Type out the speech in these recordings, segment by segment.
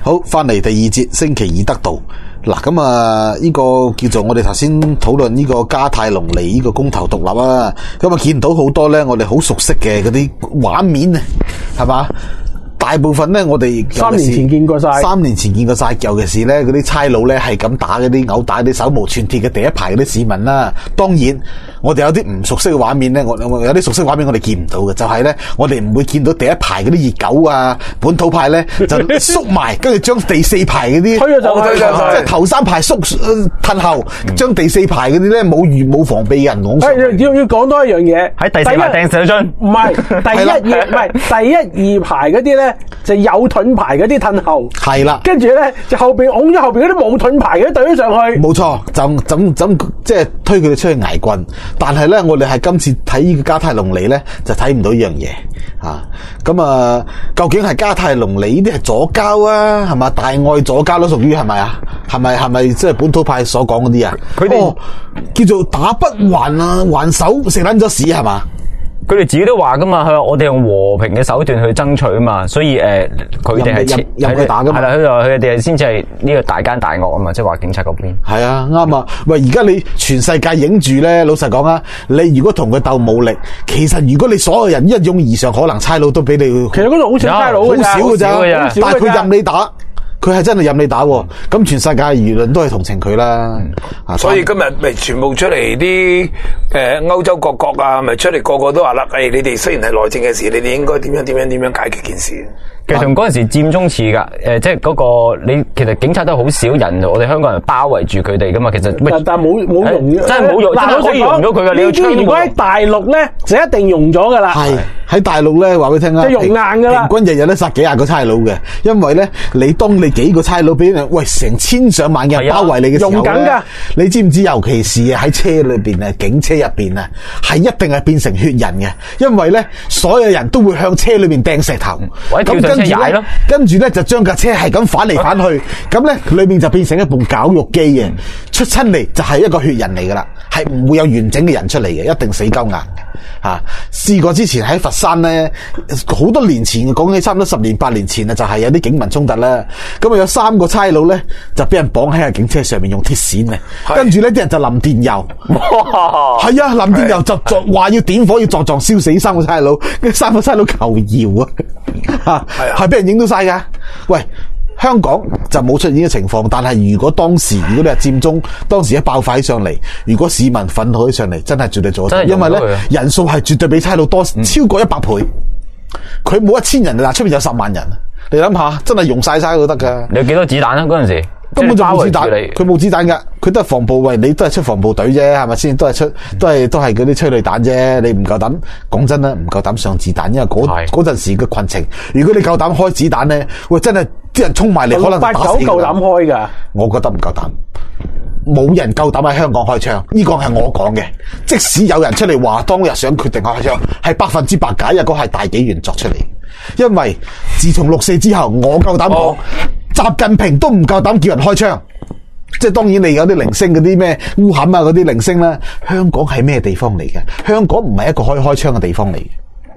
好，翻嚟第二節星期二得道嗱，咁呢個叫做我哋頭先討論呢個加泰隆尼呢個公投獨立啊，咁啊見到好多咧，我哋好熟悉嘅嗰啲畫面啊，係嘛？大部分咧，我哋 3年前見過晒 ，3年前見過晒，尤其是咧嗰啲差佬咧係咁打嗰啲毆打啲手無寸鐵嘅第一排嗰啲市民啦。當然，我哋有啲唔熟悉嘅畫面咧，我有啲熟悉嘅畫面我哋見唔到嘅，就係咧我哋唔會見到第一排嗰啲熱狗啊，本土派咧就縮埋，跟住將第4排嗰啲推咗上去， 即係頭3排縮褪後，將第4排嗰啲咧冇防備嘅人攞上。 要講多一樣嘢， 喺第4排掟水樽， 唔係第一二排嗰啲咧。就有盾牌嗰啲褪後，係啦，跟住咧就後邊拱咗後邊嗰啲冇盾牌嗰啲懟咗上去， 冇錯，就即係推佢哋出去挨棍。但係咧，我哋係今次睇呢個加泰隆尼咧，就睇唔到呢樣嘢啊。咁啊，究竟係加泰隆尼呢啲係左膠啊，係嘛？大愛左膠都屬於係咪啊？係咪即係本土派所講嗰啲啊？佢哋叫做打不還啊，還手食撚咗屎係嘛？ 佢哋自己都話噶嘛，佢話我哋用和平嘅手段去爭取啊嘛，所以佢哋係任佢打噶嘛， 係啦，佢哋先至係呢個大奸大惡啊嘛，即係話警察嗰邊。 係啊，啱啊！喂，而家你全世界影住咧，老實講啊，你如果同佢鬥武力，其實如果你所有人一擁而上，可能差佬都俾你。 其實嗰度好少差佬好少㗎咋，但係佢任你打。佢係真係任你打，咁全世界輿論都係同情佢啦。 所以今日咪全部出嚟啲歐洲各國啊，咪出嚟個個都話啦，你哋雖然係內政嘅事，你哋應該點樣解決件事。 其實同嗰陣時佔中似噶，即係嗰個你其實警察都好少人，我哋香港人包圍住佢哋噶嘛。其實但冇用， 真係冇用，真係可以用咗佢噶。你要槍， 如果喺大陸咧，就一定用咗噶啦。 係喺大陸咧，話俾你聽啊， 即係用硬噶啦。 平均日都殺幾廿個差佬嘅，因為咧，當你幾個差佬俾人成千上萬嘅人包圍你嘅時候咧，用緊噶。你知唔知？尤其是喺車裏邊啊，警車入邊啊，係一定係變成血人嘅，因為咧，所有人都會向車裏邊掟石頭。咁跟住咧就將架車係咁反嚟反去，咁咧裏面就變成一部絞肉機嘅，出親嚟就係一個血人嚟噶啦，係唔會有完整嘅人出嚟嘅，一定死鳩硬吓。試過之前喺佛山咧，好多年前講起差唔多10年8年前啊，就係有啲警民衝突啦。咁啊有3個差佬咧就俾人綁喺架警車上面用鐵線嘅，跟住咧啲人就淋電油，係啊淋電油就話要點火要撞燒死3個差佬，跟住3個差佬求饒啊，係俾人影到晒噶。喂，香港就冇出現呢個情況，但係如果你係佔中，當時一爆發起上嚟，如果市民憤怒起上嚟，真係絕對做得到，因為咧人數係絕對比差佬多超過100倍。佢冇1000人，嗱出面有10萬人，你諗下，真係用晒都得噶。 你有幾多子彈啊？嗰陣時根本就冇子彈，佢冇子彈噶，佢都係防暴衛，你都係出防暴隊啫，係咪先？都係嗰啲催淚彈啫，你唔夠膽，講真啦，唔夠膽上子彈，因為嗰陣時嘅群情，如果你夠膽開子彈咧，喂，真係啲人衝埋嚟，可能打死你。夠膽開噶？我覺得唔夠膽，冇人夠膽喺香港開槍，呢個係我講嘅。即使有人出嚟話當日想決定開槍，係100%假，一個係大紀元作出嚟。因為自從6.4之後，我夠膽講。習近平都唔夠膽叫人開槍，即係當然你有啲零星嗰啲咩烏坎啊嗰啲零星啦。香港係咩地方嚟嘅？香港唔係一個可以開槍嘅地方嚟嘅，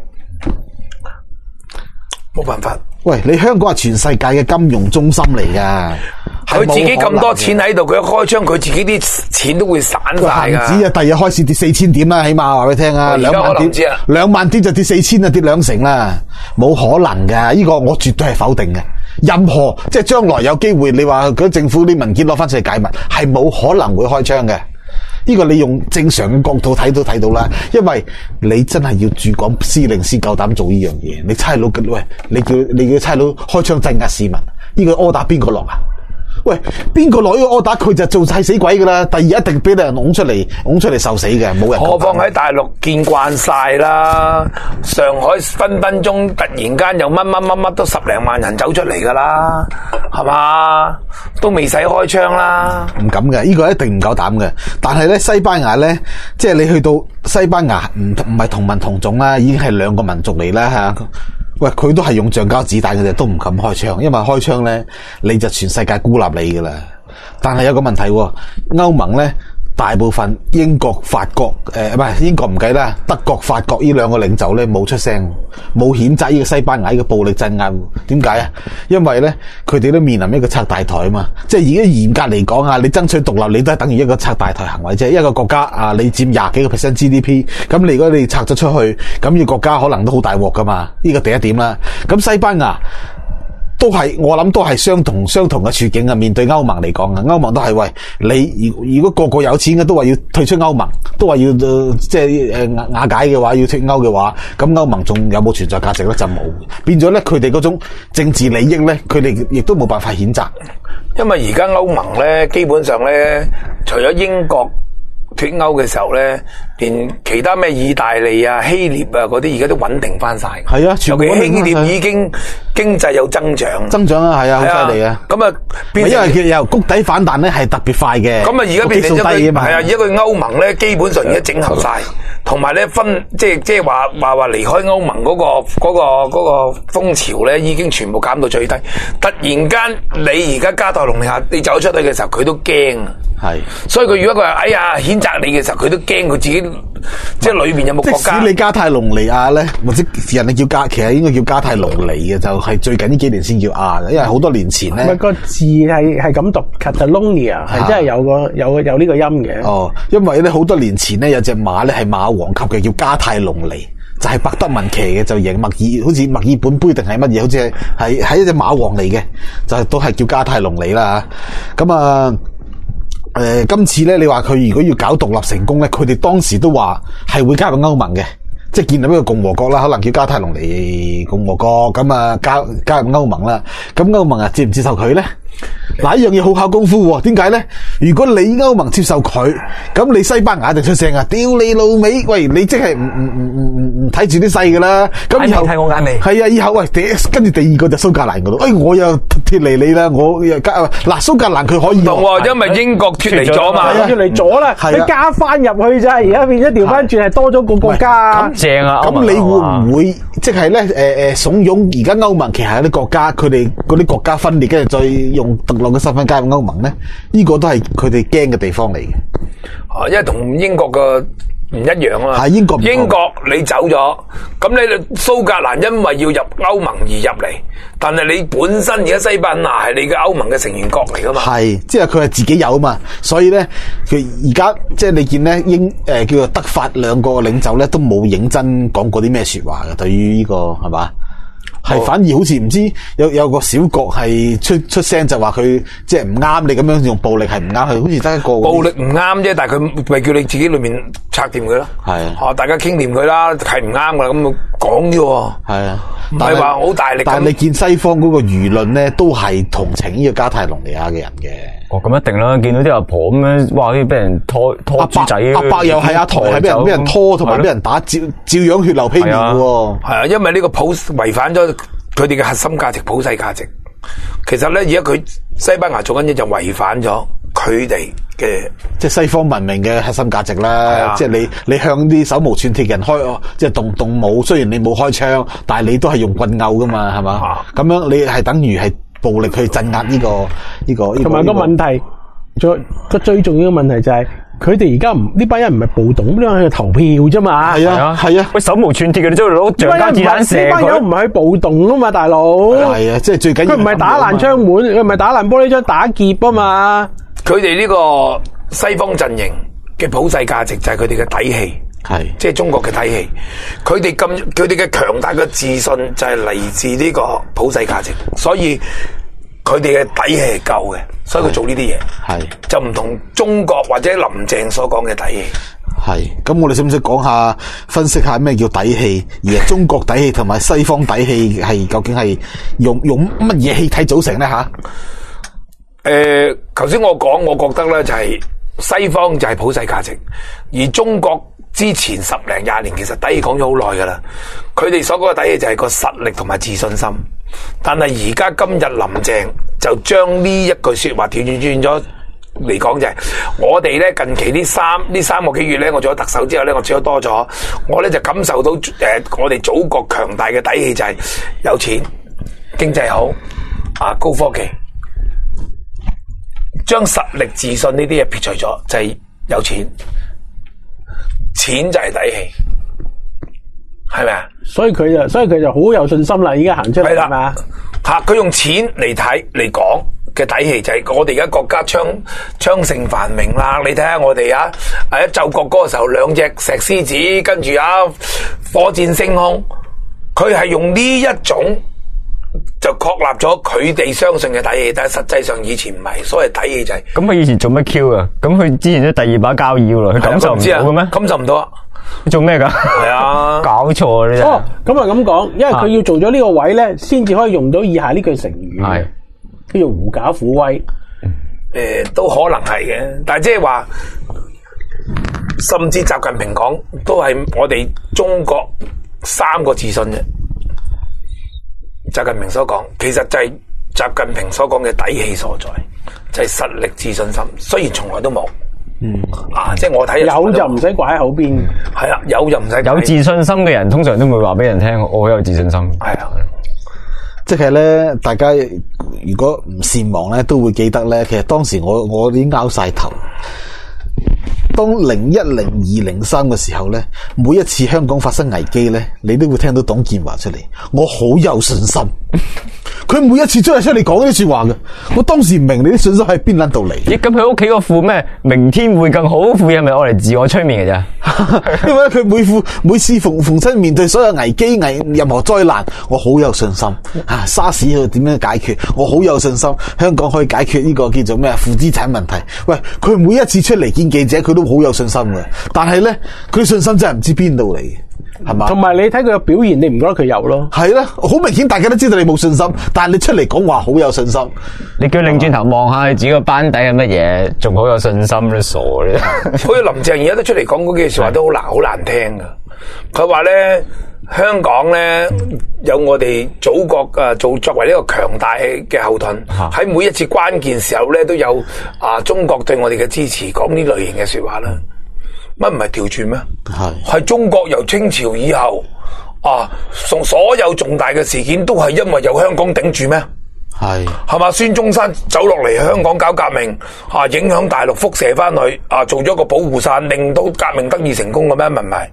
冇辦法。 喂，你香港係全世界嘅金融中心嚟噶， 佢自己咁多錢喺度，佢一開槍，佢自己啲錢都會散晒噶。 恒指啊，第日開市跌4000點啦，起碼話俾你聽啊，2萬點，2萬點就跌4000啊，跌2成啦，冇可能噶，呢個我絕對係否定嘅。任何即係將來有機會，你話嗰政府啲文件攞翻出嚟解密，係冇可能會開槍嘅。呢個你用正常嘅角度睇到啦，因為你真係要駐港司令先夠膽做呢樣嘢。你差佬喂，你叫差佬開槍鎮壓市民，呢個柯打邊個落啊？喂，邊個攞呢個柯打，佢就做晒死鬼噶啦！第二一定俾人拱出嚟受死嘅，冇人。 何況喺大陸見慣晒啦，上海分鐘突然間又乜都10零萬人走出嚟噶啦，係嘛？都未使開槍啦。 唔敢嘅，呢個一定唔夠膽嘅。但係咧，西班牙咧，即係你去到西班牙唔係同民同種啦，已經係兩個民族嚟啦吓。喂，佢都係用橡膠子彈嘅啫，都唔敢開槍，因為開槍咧，你就全世界孤立你噶啦。但係有個問題，歐盟咧大部分英國、法國唔係英國唔計啦，德國、法國呢兩個領袖咧冇出聲，冇譴責呢個西班牙嘅暴力鎮壓。點解啊？因為咧佢哋都面臨一個拆大台啊嘛，即係而家嚴格嚟講啊，你爭取獨立，你都係等於一個拆大台行為啫。一個國家啊，你佔20幾個% GDP， 咁你如果你拆咗出去，咁呢個國家可能都好大鑊噶嘛。呢個第一點啦。咁西班牙都係，我諗都係相同嘅處境啊！面對歐盟嚟講啊，歐盟都係喂你，如果個個有錢嘅都話要退出歐盟，都話要即係瓦解嘅話，要脫歐嘅話，咁歐盟仲有冇存在價值咧？就冇。變咗咧，佢哋嗰種政治利益咧，佢哋亦都冇辦法譴責。 因為而家歐盟咧，基本上咧，除咗英國脫歐嘅時候咧，連其他咩意大利啊、希臘啊嗰啲，而家都穩定翻晒。 係啊，全部尤其希臘已經經濟有增長啊，係啊，好犀利啊！ 咁啊， 因為佢由谷底反彈咧係特別快嘅。 咁啊，而家變成咗佢係啊，而家佢歐盟咧基本上而家整合晒，同埋咧即係話離開歐盟嗰個風潮咧，已經全部減到最低。突然間你而家加泰隆尼亞你走出去嘅時候，佢都驚啊！ 係， 所以佢如果佢話哎呀譴責你嘅時候，佢都驚佢自己即係裏邊有冇國家。 即使你加泰隆尼亞咧，或者人哋其實應該叫加泰隆尼嘅，就係最近呢幾年先叫亞嘅，因為好多年前咧。 唔係個字係咁讀 Catalonia， 係真係有呢個音嘅。 哦，因為咧好多年前咧有隻馬咧係馬王級嘅，叫加泰隆尼，就係伯德文騎嘅，就贏好似墨爾本杯定係乜嘢，好似係一隻馬王嚟嘅，就都係叫加泰隆尼啦。咁啊。今次咧，你話佢如果要搞獨立成功咧，佢哋當時都話係會加入歐盟嘅，即係建立一個共和國啦，可能叫加泰隆尼共和國，咁啊加入歐盟啦。咁歐盟啊接唔接受佢咧？嗱，呢樣嘢好考功夫喎。點解咧？如果你歐盟接受佢，咁你西班牙就出聲啊！屌你老味，喂，你即係唔睇住啲勢噶啦。咁以後睇我眼尾。 係啊，以後喂，跟住第二個就蘇格蘭嗰度，我又脫離你啦，我又嗱蘇格蘭佢可以同因為英國脫離咗嘛， 脫離咗啦，你加翻入去咋？而家變咗調翻轉係多咗個國家。 咁正啊！ 咁你會唔會即係咧慫恿而家歐盟旗下啲國家，佢哋嗰啲國家分裂，跟住再用獨立嘅身份加入歐盟咧？呢個都係佢哋驚嘅地方嚟嘅。 因為同英國嘅唔一樣啊嘛。 係英國你走咗，咁你蘇格蘭因為要入歐盟而入嚟，但係你本身而家西班牙係你嘅歐盟嘅成員國嚟噶嘛？係， 即係佢係自己有啊嘛。所以咧，佢而家即係你見咧叫做德法兩個領袖咧都冇認真講過啲咩說話嘅。對於呢個係嘛？係反而好似唔知有個小國係出聲就話佢即係唔啱，你咁樣用暴力係唔啱，係好似得一個暴力唔啱啫，但係佢咪叫你自己裏面拆掂佢咯。係大家傾掂佢啦，係唔啱噶啦，咁講啫。係啊，唔係話好大力。 但係你見西方嗰個輿論咧，都係同情呢個加泰隆尼亞嘅人嘅。 哦，咁一定啦！見到啲阿婆咁樣，哇！好似俾人拖豬仔。 阿伯又係阿台，係俾人拖，同埋俾人打，照樣血流披面嘅喎。 係啊，因為呢個違反咗佢哋嘅核心價值、普世價值。其實咧，而家佢西班牙做緊嘢就違反咗佢哋嘅即係西方文明嘅核心價值啦。即係你向啲手無寸鐵嘅人開，即係動武。雖然你冇開槍，但係你都係用棍毆噶嘛，係嘛？咁樣你係等於係暴力去鎮壓呢個。 同埋個問題，最重要嘅問題就係佢哋而家呢班人唔係暴動，呢班人去投票啫嘛。係啊， 喂，手無寸鐵嘅，你走去攞橡膠子彈射佢。 呢班人唔係去暴動啊嘛，大佬。 係啊，即係最緊要。 佢唔係打爛窗門，佢唔係打爛玻璃窗打劫啊嘛。 佢哋呢個西方陣營嘅普世價值就係佢哋嘅底氣。係，即係中國嘅底氣，佢哋嘅強大嘅自信就係嚟自呢個普世價值，所以佢哋嘅底氣係夠嘅，所以佢做呢啲嘢係就唔同中國或者林鄭所講嘅底氣。 係，咁我哋使唔使講下分析下咩叫底氣？而係中國底氣同埋西方底氣係究竟係用乜嘢氣體組成咧？吓？ 頭先我講，我覺得咧就係西方就係普世價值，而中國之前10零20年其實底氣講咗好耐噶啦，佢哋所講嘅底氣就係個實力同埋自信心，但係而家今日林鄭就將呢一句說話轉咗嚟講，就係我哋咧近期呢三個幾月咧，我做咗特首之後咧，我做咗多咗，我咧就感受到我哋祖國強大嘅底氣就係有錢、經濟好高科技，將實力、自信呢啲嘢撇除咗，就係有錢，錢就係底氣，係咪啊？ 所以佢就好有信心啦，依家行出嚟係嘛？ 吓，佢用錢嚟睇嚟講嘅底氣就係我哋而家國家昌盛繁榮啦。你睇下我哋啊，一奏國歌嘅時候，兩隻石獅子，跟住啊火箭升空，佢係用呢一種就確立咗佢哋相信嘅底氣，但係實際上以前唔係，所謂底氣就係。 咁佢以前做乜 Q 啊？咁佢之前都第二把交椅咯，佢感受唔到嘅咩？ 感受唔到啊！ 你做咩噶？ 係啊， 搞錯啊！ 哦，咁啊咁講，因為佢要做咗呢個位咧，先至可以用到以下呢句成語，係叫做狐假虎威。 都可能係嘅，但係即係話，甚至習近平講都係我哋中國3個自信啫。習近平所講，其實就係習近平所講嘅底氣所在，就係實力、自信心。雖然從來都冇。即係我睇有就唔使掛喺口邊， 係啊，有就唔使。 有自信心嘅人通常都會話俾人聽，我好有自信心。 係啊， 即係咧，大家如果唔善忘咧，都會記得咧。其實當時我已經拗晒頭。當01、02、03嘅時候咧，每一次香港發生危機咧，你都會聽到董建華出嚟，我好有信心。佢每一次出嚟講呢啲說話嘅，我當時唔明你啲信心喺邊撚度嚟？ 咦，咁佢屋企個副咩？明天會更好副係咪我嚟自我催眠嘅啫？ 因為佢每次逢親面對所有危機任何災難，我好有信心。沙士佢點樣解決？我好有信心，香港可以解決呢個叫做咩負資產問題。喂，佢每一次出嚟見記者，佢都好有信心嘅。但係咧，佢信心真係唔知邊度嚟嘅。係嘛？同埋你睇佢嘅表現，你唔覺得佢有咯？ 係啦，好明顯，大家都知道你冇信心，但係你出嚟講話好有信心。 你叫擰轉頭望下你自己個班底係乜嘢，仲好有信心咧？傻咧！ 好似林鄭而家都出嚟講嗰句說話都好難聽噶。佢話咧，香港咧有我哋祖國作為呢個強大嘅後盾，喺每一次關鍵時候咧都有中國對我哋嘅支持，講呢類型嘅說話啦。乜唔係調轉咩？係中國由清朝以後所有重大嘅事件都係因為有香港頂住咩？係嘛？孫中山走落嚟香港搞革命，影響大陸輻射翻去，做咗個保護傘，令到革命得以成功嘅咩？唔係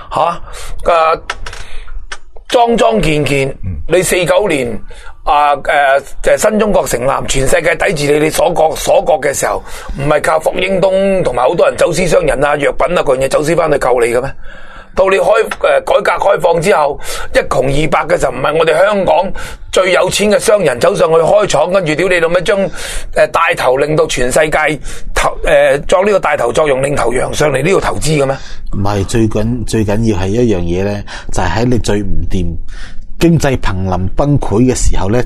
莊莊健健，你49年新中國成立，全世界抵住你鎖國嘅時候，唔係靠霍英東同埋好多人走私商人藥品嗰樣嘢走私翻去救你嘅咩？到你改革開放之後，一窮二白嘅時候，唔係我哋香港最有錢嘅商人走上去開廠，跟住屌你老味將帶頭令到全世界作呢個帶頭作用，領頭羊上嚟呢度投資嘅咩？ 唔係，最緊要係一樣嘢咧，就係喺你最唔掂經濟瀕臨崩潰嘅時候咧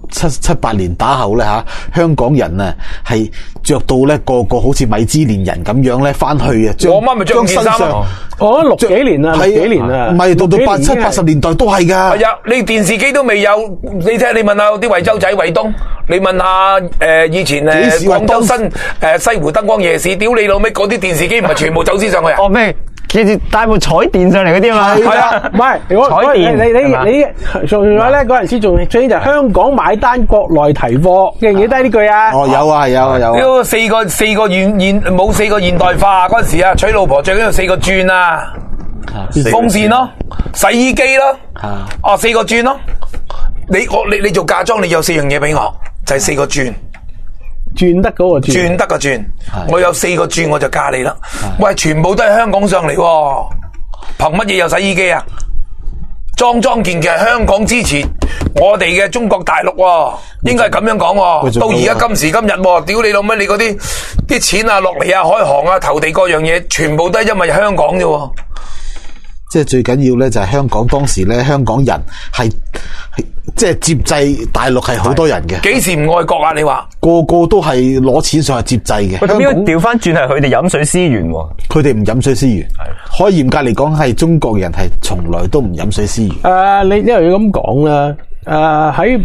，78年打後咧香港人啊係着到咧個好似米芝蓮人咁樣咧翻去啊， 我媽咪着件衫啊！ 我6幾年啦，6幾年啊， 唔係到70、80年代都係噶。 係啊，你電視機都未有，你睇你問下啲惠州仔惠東，你問下以前廣州西湖燈光夜市，屌你老味嗰啲電視機唔係全部走私上去啊？ 哦咩？其實帶部彩電上嚟嗰啲嘛， 係啊，唔係彩電，你仲有咧嗰陣時仲最緊就香港買單，國內提貨，記唔記得呢句啊？ 哦，有啊，有啊，有啊。 呢四個冇4個現代化嗰陣時啊，娶老婆最緊要4個轉啊，風扇咯，洗衣機咯，4個轉咯。你做嫁妝，你有4樣嘢俾我，就係4個轉。 轉得嗰個轉得個轉，我有4個轉我就嫁你啦。喂，全部都係香港上嚟，憑乜嘢有洗衣機啊？莊莊健健係香港支持我哋嘅中國大陸，應該係咁樣講。到而家今時今日，屌你老味，你嗰啲錢啊落嚟啊，海航啊，投地各樣嘢，全部都係因為香港啫。 即係最緊要咧，就係香港當時咧，香港人係即係接濟大陸係好多人嘅。 幾時唔愛國啊？你話個個都係攞錢上去接濟嘅。 咁樣調翻轉係佢哋飲水思源， 佢哋唔飲水思源。可以嚴格嚟講，係中國人係從來都唔飲水思源。 你因為要咁講啦，喺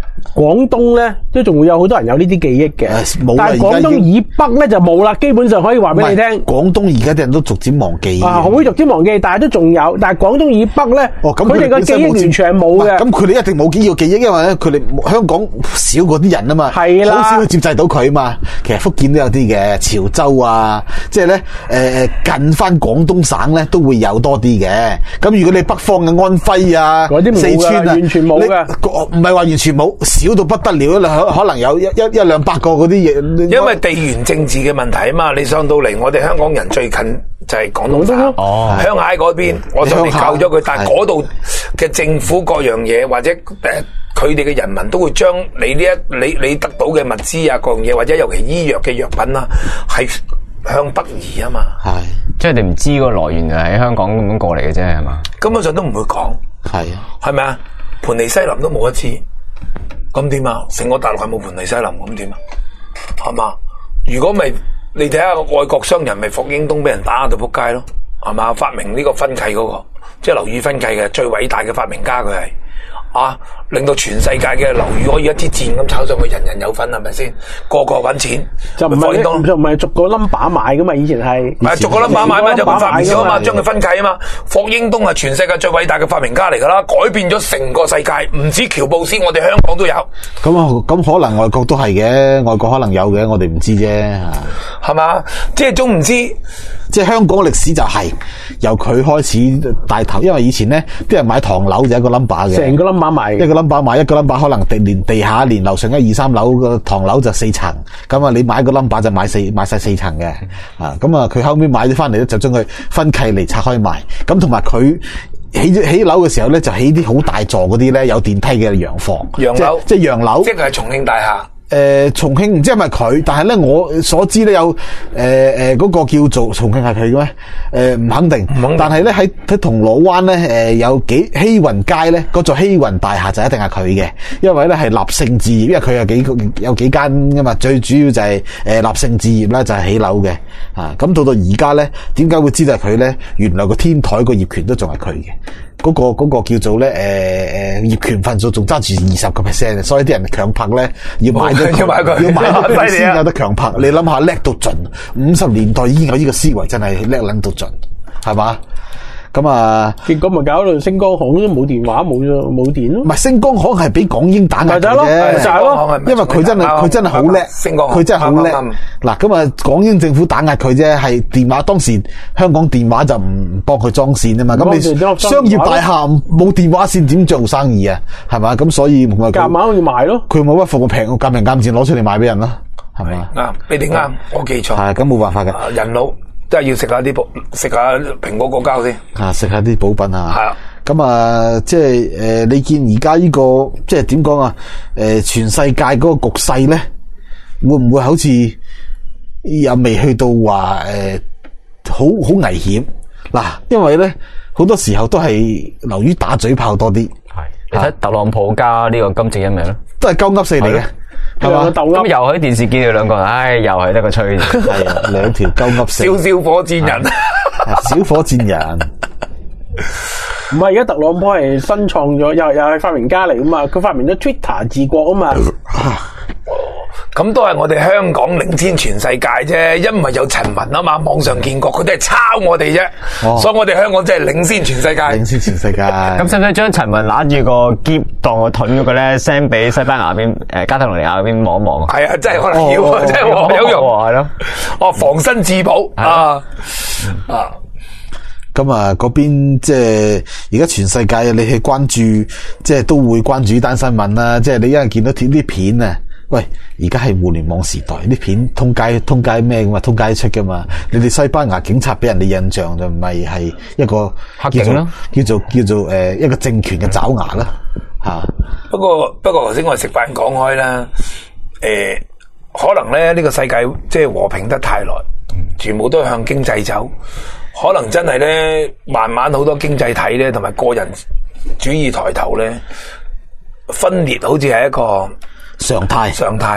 廣東咧都仲會有好多人有呢啲記憶嘅，但係廣東以北咧就冇啦，基本上可以話俾你聽。 廣東而家啲人都逐漸忘記啊，會逐漸忘記，但係都仲有。但係廣東以北咧，佢哋個記憶完全係冇嘅。 咁佢哋一定冇呢個記憶，因為咧佢哋香港少嗰啲人啊嘛， 係啦， 好少去接濟到佢啊嘛。其實福建都有啲嘅，潮州啊，即係咧近翻廣東省咧都會有多啲嘅。咁如果你北方嘅安徽啊、四川啊， 完全冇嘅， 唔係話完全冇，少到不得了，可能有一兩百個嗰啲嘢。 因為地緣政治嘅問題啊嘛，你上到嚟，我哋香港人最近就係廣東省，鄉下嗰邊，我就嚟救咗佢，但係嗰度嘅政府各樣嘢或者佢哋嘅人民都會將你你得到嘅物資啊各樣嘢，或者尤其醫藥嘅藥品啦，係向北移啊嘛。 係，即係你唔知個來源就喺香港咁樣過嚟嘅啫，係嘛？ 根本上都唔會講，係咪啊？盤尼西林都冇一次，咁點啊？成個大陸係冇盤尼西林，咁點啊？係嘛？如果咪你睇下外國商人咪霍英東俾人打到仆街咯，係嘛？發明呢個分契嗰個，即係樓宇分契嘅最偉大嘅發明家佢係。令到全世界嘅樓宇可以一支箭咁炒上去，人人有份，係咪先？個個搵錢， 就唔係逐個 number 買噶嘛？以前係逐個 number 買嘛，就咁發明咗嘛，將佢分契啊嘛。霍英東係全世界最偉大嘅發明家嚟噶啦，改變咗成個世界，唔止喬布斯，我哋香港都有。 咁可能外國都係嘅，外國可能有嘅，我哋唔知啫， 係嘛？即係總唔知。 即係香港歷史就係由佢開始帶頭，因為以前咧啲人買唐樓就一個 number 嘅， 成個 number 買， 一個 number 買一個 number， 可能連地下連樓上1、2、3樓個唐樓就4層，咁啊你買一個 number 就買晒4層嘅，咁啊佢後面買咗翻嚟咧就將佢分契嚟拆開賣，咁同埋佢起樓嘅時候咧就起啲好大座嗰啲咧有電梯嘅洋房， 洋樓即係洋樓， 即係重慶大廈。 重慶唔知係咪佢，但係咧我所知咧有嗰個叫做重慶係佢嘅咩？唔肯定，但係咧喺銅鑼灣咧有希雲街咧嗰座希雲大廈就一定係佢嘅，因為咧係立勝置業，因為佢有幾間噶嘛，最主要就係立勝置業啦，就係起樓嘅咁到而家咧，點解會知道係佢咧？原來個天台個業權都仲係佢嘅。嗰個叫做咧業權份數仲揸住20%，所以啲人強拍咧要買佢先有得強拍。你諗下叻到盡，50年代已經有呢個思維，真係叻撚到盡，係嘛？咁啊， 結果咪搞到星光行都冇電話冇電咯。 唔係星光行係俾港英打壓嘅啫， 就係咯， 因為佢真係好叻，佢真係好叻。嗱咁啊，港英政府打壓佢啫，係電話當時香港電話就唔幫佢裝線啊嘛。咁你商業大廈冇電話線點做生意啊？係嘛？咁所以咪夾硬要賣咯。 佢冇乜服務平，夾平價錢攞出嚟賣俾人啦，係嘛？ 啱，你哋啱，我記錯。 係咁冇辦法嘅， 人老。真係要食下蘋果果膠先， 食下啲補品啊。 係啊， 咁啊，即係你見而家呢個即係點講啊？全世界嗰個局勢咧，會唔會好似又未去到話好危險嗱？因為咧好多時候都係流於打嘴炮多啲。係， 你睇特朗普加呢個金正恩咪咯， 都係鳩噏死嚟嘅。係嘛？ 咁又喺電視見到兩個人，唉，又係得個吹， 係啊，兩條鳩噏死， 小火箭人， 小火箭人。 唔係，而家特朗普係新創咗，又係發明家嚟噶嘛？佢發明咗 Twitter 治國啊嘛。 咁都係我哋香港領先全世界啫，因為有陳雲啊嘛，網上建國，佢都係抄我哋啫，所以我哋香港真係領先全世界。領先全世界。 咁使唔使將陳雲揦住個篋當個盾嗰個咧 send 俾西班牙邊加泰羅尼亞嗰邊望一望？ 係啊，真係可能要，真係有用。 係咯， 防身自保啊。 咁啊，嗰邊即係而家全世界你去關注，即係都會關注呢單新聞啦。即係你因為見到啲片啊。喂，而家係互聯網時代，啲片通街咩噶嘛，通街出噶嘛。你哋西班牙警察俾人哋印象就唔係一個黑警咯， 叫做一個政權嘅爪牙啦吓。 不過頭先我哋食飯講開啦，可能咧呢個世界即係和平得太耐，全部都向經濟走，可能真係咧慢慢好多經濟體咧同埋個人主義抬頭咧，分裂好似係一個常態，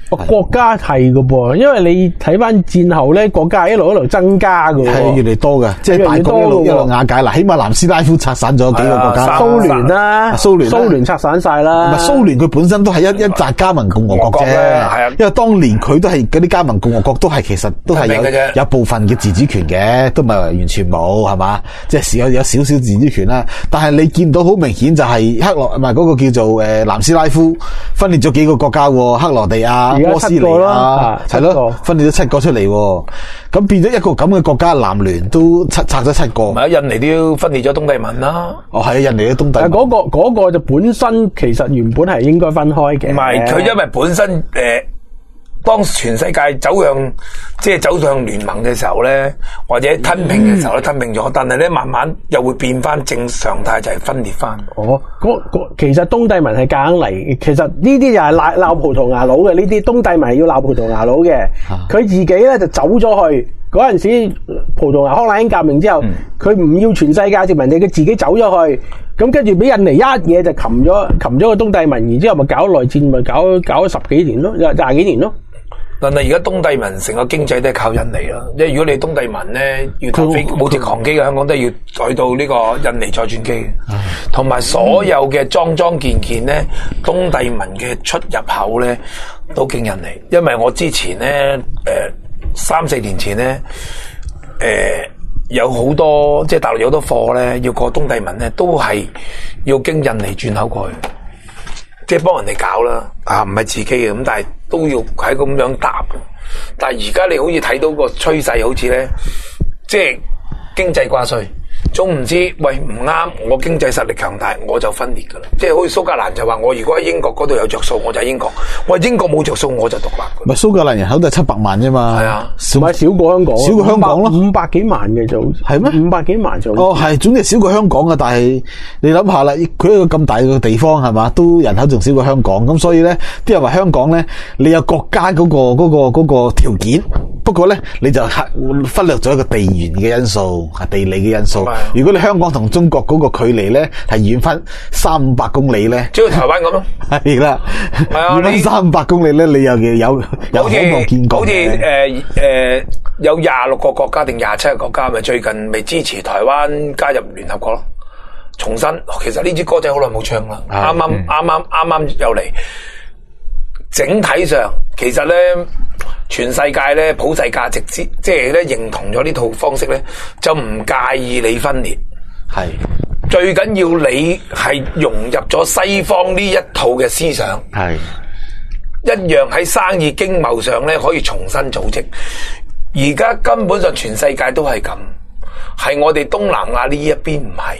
國家係噶噃，因為你睇翻戰後咧，國家一路增加噶， 係越嚟越多嘅，即係大國一路瓦解嗱。起碼南斯拉夫拆散咗幾個國家， 蘇聯啦，蘇聯拆散晒啦。 唔係蘇聯佢本身都係一紮加盟共和國啫，係啊。因為當年佢都係嗰啲加盟共和國都係其實都係有部分嘅自主權嘅，都唔係完全冇係嘛，即係有少少自主權啦。但係你見到好明顯就係嗰個叫做南斯拉夫分裂咗幾個國家，克羅地亞。波斯尼亞係咯，分裂咗7個出嚟，咁變咗一個咁嘅國家，南聯都拆咗7個。 唔係印尼都要分裂咗東帝汶啦。 哦，係啊，印尼嘅東帝汶。 嗰個就本身其實原本係應該分開嘅。 唔係佢因為本身當全世界走向聯盟嘅時候咧，或者吞併嘅時候咧，吞併咗，但係咧慢慢又會變翻正常態，就係分裂翻。 哦，其實東帝汶係夾硬嚟，其實呢啲就係鬧葡萄牙佬嘅，呢啲東帝汶係要鬧葡萄牙佬嘅。佢自己咧就走咗去嗰陣時，葡萄牙康乃馨革命之後，佢唔要全世界殖民地，佢自己走咗去，咁跟住俾印尼一嘢就擒咗個東帝汶，然之後咪搞內戰，咪搞咗10幾年咯，20幾年咯。 但係而家東帝汶成個經濟都係靠印尼啦，因為如果你東帝汶咧要搭飛冇直航機嘅，香港都要去到呢個印尼再轉機，同埋所有嘅裝件咧，東帝汶嘅出入口咧都經印尼。因為我之前咧3-4年前咧有好多即係大陸有好多貨咧要過東帝汶咧，都係要經印尼轉口過去，即係幫人哋搞啦，唔係自己嘅，咁但係都要喺咁樣搭。但係而家你好似睇到個趨勢，好似咧，即係經濟掛帥，總唔知喂唔啱，我經濟實力強大，我就分裂噶啦。即係好似蘇格蘭就話，我如果喺英國嗰度有着數，我就喺英國；我喺英國冇着數，我就獨立。 唔係蘇格蘭人口都係700萬啫嘛， 係啊， 少過香港， 少過香港咯 ，500幾萬嘅就係咩 ？500幾萬就哦係，總之少過香港嘅。但係你諗下啦，佢一個咁大嘅地方係嘛，都人口仲少過香港，咁所以咧，啲人話香港咧，你有國家嗰個條件，不過咧你就忽略咗一個地緣嘅因素，係地理嘅因素。如果你香港同中國嗰個距離咧係遠翻300公里咧， 即係台灣咁咯， 係啦，遠翻300公里咧，你又有可望見過。 好似有26個國家定27個國家，咪最近咪支持台灣加入聯合國咯？重新，其實呢支歌仔好耐冇唱啦，啱啱又嚟。整體上，其實咧，全世界咧普世價值即係咧認同咗呢套方式咧，就唔介意你分裂。 係最緊要你係融入咗西方呢一套嘅思想， 係一樣喺生意經貿上咧可以重新組織。而家根本上全世界都係咁，係我哋東南亞呢一邊唔係。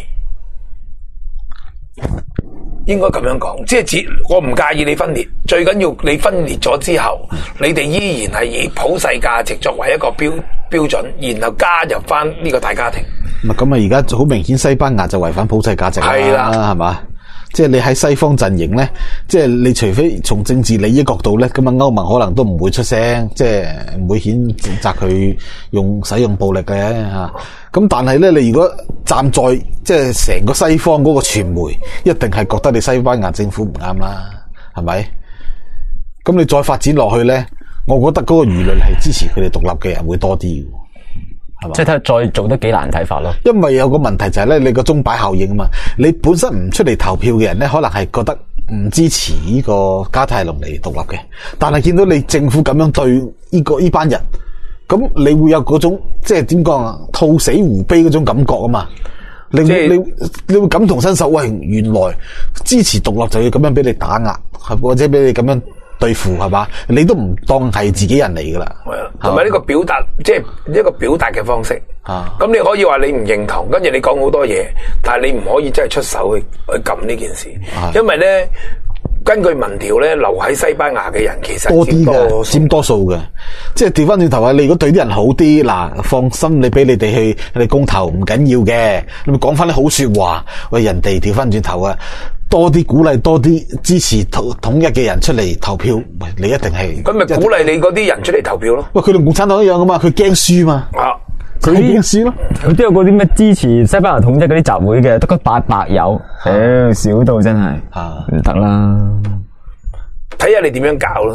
應該咁樣講，即係我唔介意你分裂，最緊要你分裂咗之後，你哋依然係以普世價值作為一個標準，然後加入翻呢個大家庭。 咁啊，而家好明顯西班牙就違反普世價值啦，係啦，係嘛？即係你喺西方陣營咧，即係你除非從政治利益角度咧，咁啊歐盟可能都唔會出聲，即係唔會譴責佢使用暴力嘅吓。咁但係咧，你如果站在即係成個西方嗰個傳媒，一定係覺得你西班牙政府唔啱啦，係咪？咁你再發展落去咧，我覺得嗰個輿論係支持佢哋獨立嘅人會多啲。 即係睇再做得幾難睇法咯， 因為有個問題就係咧，你個鐘擺效應啊嘛，你本身唔出嚟投票嘅人咧，可能係覺得唔支持呢個加泰隆尼獨立嘅，但係見到你政府咁樣對呢班人，咁你會有嗰種即係點講啊，兔死狐悲嗰種感覺啊嘛，你會感同身受，喂，原來支持獨立就要咁樣俾你打壓，或者俾你咁樣對付係嘛？你都唔當係自己人嚟噶啦， 係啊，同埋呢個表達，即係一個表達嘅方式。咁你可以話你唔認同，跟住你講好多嘢，但係你唔可以真係出手去撳呢件事，因為咧，根據民調咧，留喺西班牙嘅人其實多啲嘅，佔多數嘅。即係調翻轉頭啊！你如果對啲人好啲，嗱，放心，你俾你哋去你哋公投唔緊要嘅，你咪講翻啲好說話，喂，人哋調翻轉頭啊！多啲鼓勵，多啲支持統一嘅人出嚟投票，你一定係咁咪鼓勵你嗰啲人出嚟投票咯。 喂，佢同共產黨一樣噶嘛，佢驚輸嘛。佢驚輸咯。 佢都有嗰啲咩支持西班牙統一嗰啲集會嘅，得個800有，少到真係唔得啦。 睇下你點樣搞啦。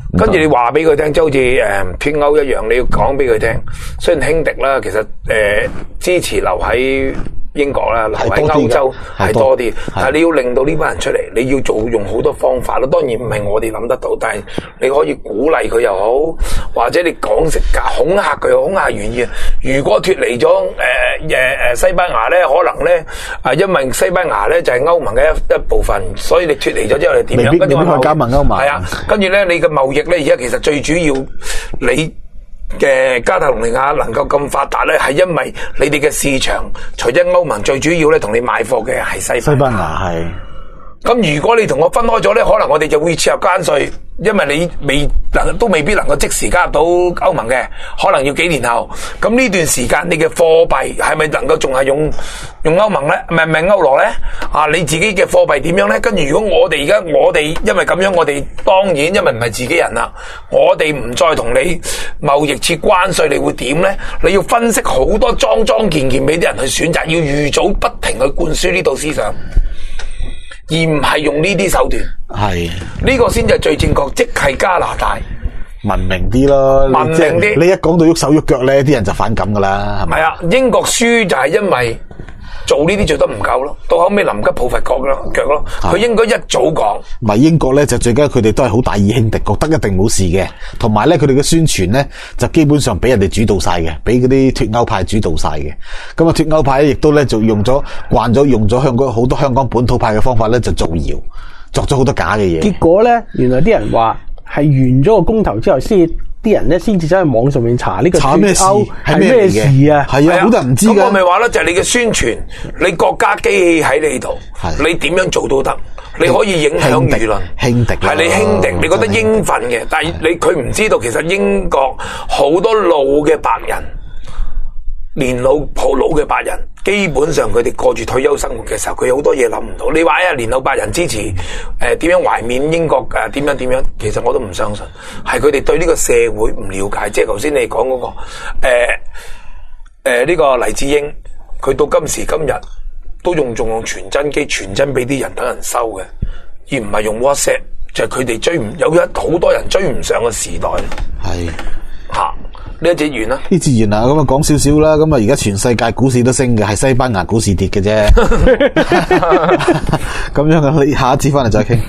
跟住你話俾佢聽，即係好似脫歐一樣，你要講俾佢聽。雖然輕敵啦，其實支持留喺英國啦，留喺歐洲係多啲，但係你要令到呢班人出嚟，你要用好多方法咯。當然唔係我哋諗得到，但係你可以鼓勵佢又好，或者你講食價恐嚇佢，恐嚇願意。如果脫離咗西班牙咧，可能咧因為西班牙咧就係歐盟嘅一部分，所以你脫離咗之後你點樣？跟住可以加盟歐盟。 係啊，跟住咧你嘅貿易咧，而家其實最主要你嘅加泰隆尼亞能夠咁發達咧，係因為你哋嘅市場，除咗歐盟最主要咧同你買貨嘅係西班牙係。咁如果你同我分開咗咧，可能我哋就會設入關稅，因為你都未必能夠即時加入到歐盟嘅，可能要幾年後。咁呢段時間你嘅貨幣係咪能夠仲係用歐盟咧？唔係歐羅咧？你自己嘅貨幣點樣咧？跟住如果我哋因為咁樣，我哋當然因為唔係自己人啦，我哋唔再同你貿易設關稅，你會點咧？你要分析好多樁件俾啲人去選擇，要預早不停去灌輸呢套思想。而唔係用呢啲手段，係呢個先至係最正確，即係加拿大文明啲咯， 文明啲。 你一講到喐手喐腳咧，啲人就反感噶啦，係咪？ 係啊，英國輸就係因為做呢啲做得唔夠咯，到後尾臨急抱佛腳咯，佢應該一早講。 唔係英國咧，就最緊要佢哋都係好大意輕敵，覺得一定冇事嘅。同埋咧，佢哋嘅宣傳咧，就基本上俾人哋主導晒嘅，俾嗰啲脫歐派主導晒嘅。咁啊，脫歐派亦都咧就用咗香港好多香港本土派嘅方法咧，就造謠，作咗好多假嘅嘢。 結果咧，原來啲人話係完咗個公投之後先。啲人咧先至走去網上面查呢個脫歐係咩事啊？ 係啊，好多人唔知㗎。 咁我咪話咯，就係你嘅宣傳，你國家機器喺你度，你點樣做都得，你可以影響輿論。 輕敵係你輕敵，你覺得應份嘅，但係佢唔知道，其實英國好多老嘅白人，年老嘅白人，基本上佢哋過住退休生活嘅時候，佢好多嘢諗唔到。你話年老白人支持點樣懷緬英國點樣，其實我都唔相信，係佢哋對呢個社會唔了解。即係頭先你講嗰個呢個黎智英，佢到今時今日都仲用傳真機傳真俾啲人等人收嘅，而唔係用 WhatsApp，就係佢哋好多人追唔上嘅時代。 係吓。呢一節完啦， 呢節完啦，咁啊講少少啦，咁啊而家全世界股市都升嘅，係西班牙股市跌嘅啫，咁樣啊，下一節翻嚟再傾。